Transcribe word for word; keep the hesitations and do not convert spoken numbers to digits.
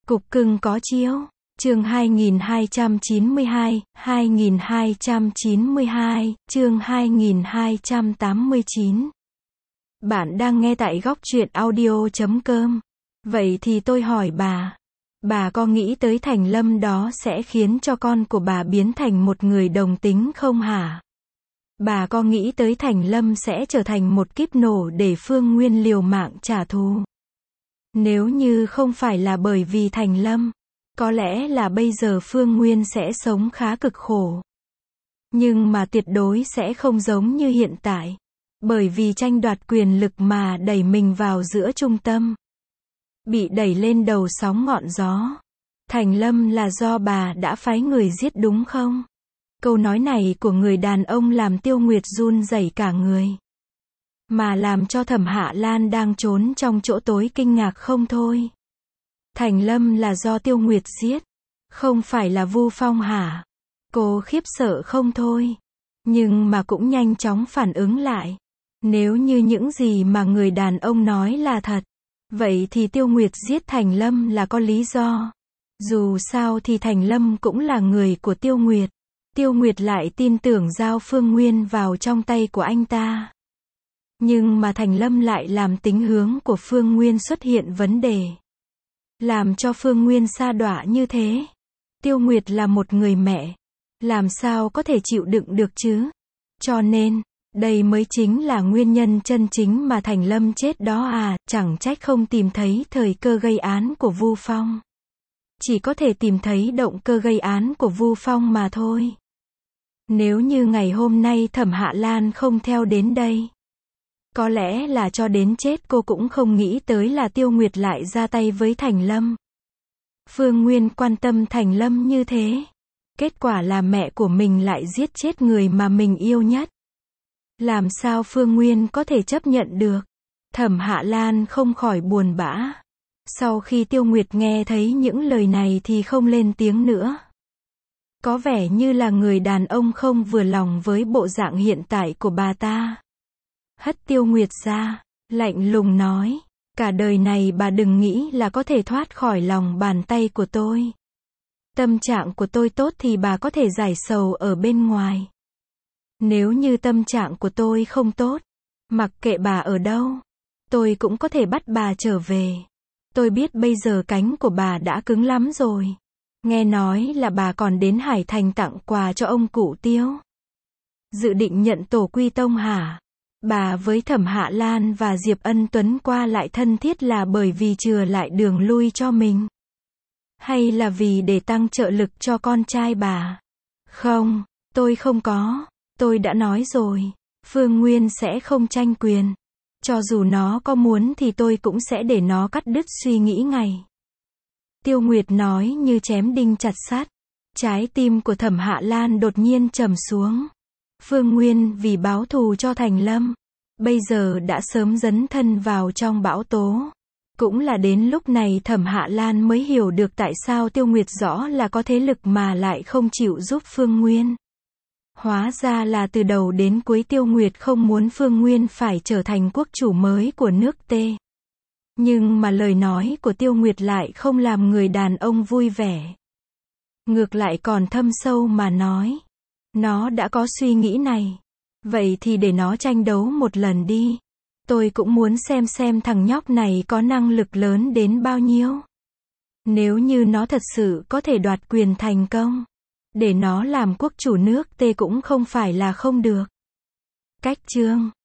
Cục cưng có chiếu. Chương hai nghìn hai trăm chín mươi hai, hai nghìn hai trăm chín mươi hai, chương hai nghìn hai trăm tám mươi chín. Bạn đang nghe tại góc truyện audio chấm com. Vậy thì tôi hỏi bà, bà có nghĩ tới Thành Lâm đó sẽ khiến cho con của bà biến thành một người đồng tính không hả? Bà có nghĩ tới Thành Lâm sẽ trở thành một kíp nổ để Phương Nguyên liều mạng trả thù? Nếu như không phải là bởi vì Thành Lâm, có lẽ là bây giờ Phương Nguyên sẽ sống khá cực khổ. Nhưng mà tuyệt đối sẽ không giống như hiện tại. Bởi vì tranh đoạt quyền lực mà đẩy mình vào giữa trung tâm. Bị đẩy lên đầu sóng ngọn gió. Thành Lâm là do bà đã phái người giết đúng không? Câu nói này của người đàn ông làm Tiêu Nguyệt run rẩy cả người. Mà làm cho Thẩm Hạ Lan đang trốn trong chỗ tối kinh ngạc không thôi. Thành Lâm là do Tiêu Nguyệt giết, không phải là Vu Phong hả? Cô khiếp sợ không thôi. Nhưng mà cũng nhanh chóng phản ứng lại. Nếu như những gì mà người đàn ông nói là thật, vậy thì Tiêu Nguyệt giết Thành Lâm là có lý do. Dù sao thì Thành Lâm cũng là người của Tiêu Nguyệt. Tiêu Nguyệt lại tin tưởng giao Phương Nguyên vào trong tay của anh ta. Nhưng mà Thành Lâm lại làm tính hướng của Phương Nguyên xuất hiện vấn đề. Làm cho Phương Nguyên sa đọa như thế. Tiêu Nguyệt là một người mẹ. Làm sao có thể chịu đựng được chứ? Cho nên, đây mới chính là nguyên nhân chân chính mà Thành Lâm chết đó à, chẳng trách không tìm thấy thời cơ gây án của Vu Phong. Chỉ có thể tìm thấy động cơ gây án của Vu Phong mà thôi. Nếu như ngày hôm nay Thẩm Hạ Lan không theo đến đây, có lẽ là cho đến chết cô cũng không nghĩ tới là Tiêu Nguyệt lại ra tay với Thành Lâm. Phương Nguyên quan tâm Thành Lâm như thế. Kết quả là mẹ của mình lại giết chết người mà mình yêu nhất. Làm sao Phương Nguyên có thể chấp nhận được? Thẩm Hạ Lan không khỏi buồn bã. Sau khi Tiêu Nguyệt nghe thấy những lời này thì không lên tiếng nữa. Có vẻ như là người đàn ông không vừa lòng với bộ dạng hiện tại của bà ta. Hất Tiêu Nguyệt ra, lạnh lùng nói, cả đời này bà đừng nghĩ là có thể thoát khỏi lòng bàn tay của tôi. Tâm trạng của tôi tốt thì bà có thể giải sầu ở bên ngoài. Nếu như tâm trạng của tôi không tốt, mặc kệ bà ở đâu, tôi cũng có thể bắt bà trở về. Tôi biết bây giờ cánh của bà đã cứng lắm rồi. Nghe nói là bà còn đến Hải Thành tặng quà cho ông cụ Tiêu. Dự định nhận tổ quy tông hả? Bà với Thẩm Hạ Lan và Diệp Ân Tuấn qua lại thân thiết là bởi vì chừa lại đường lui cho mình? Hay là vì để tăng trợ lực cho con trai bà? Không, tôi không có. Tôi đã nói rồi, Phương Nguyên sẽ không tranh quyền. Cho dù nó có muốn thì tôi cũng sẽ để nó cắt đứt suy nghĩ ngay. Tiêu Nguyệt nói như chém đinh chặt sắt. Trái tim của Thẩm Hạ Lan đột nhiên trầm xuống. Phương Nguyên vì báo thù cho Thành Lâm, bây giờ đã sớm dấn thân vào trong bão tố. Cũng là đến lúc này Thẩm Hạ Lan mới hiểu được tại sao Tiêu Nguyệt rõ là có thế lực mà lại không chịu giúp Phương Nguyên. Hóa ra là từ đầu đến cuối Tiêu Nguyệt không muốn Phương Nguyên phải trở thành quốc chủ mới của nước T. Nhưng mà lời nói của Tiêu Nguyệt lại không làm người đàn ông vui vẻ. Ngược lại còn thâm sâu mà nói. Nó đã có suy nghĩ này. Vậy thì để nó tranh đấu một lần đi. Tôi cũng muốn xem xem thằng nhóc này có năng lực lớn đến bao nhiêu. Nếu như nó thật sự có thể đoạt quyền thành công, để nó làm quốc chủ nước T cũng không phải là không được. Cách chương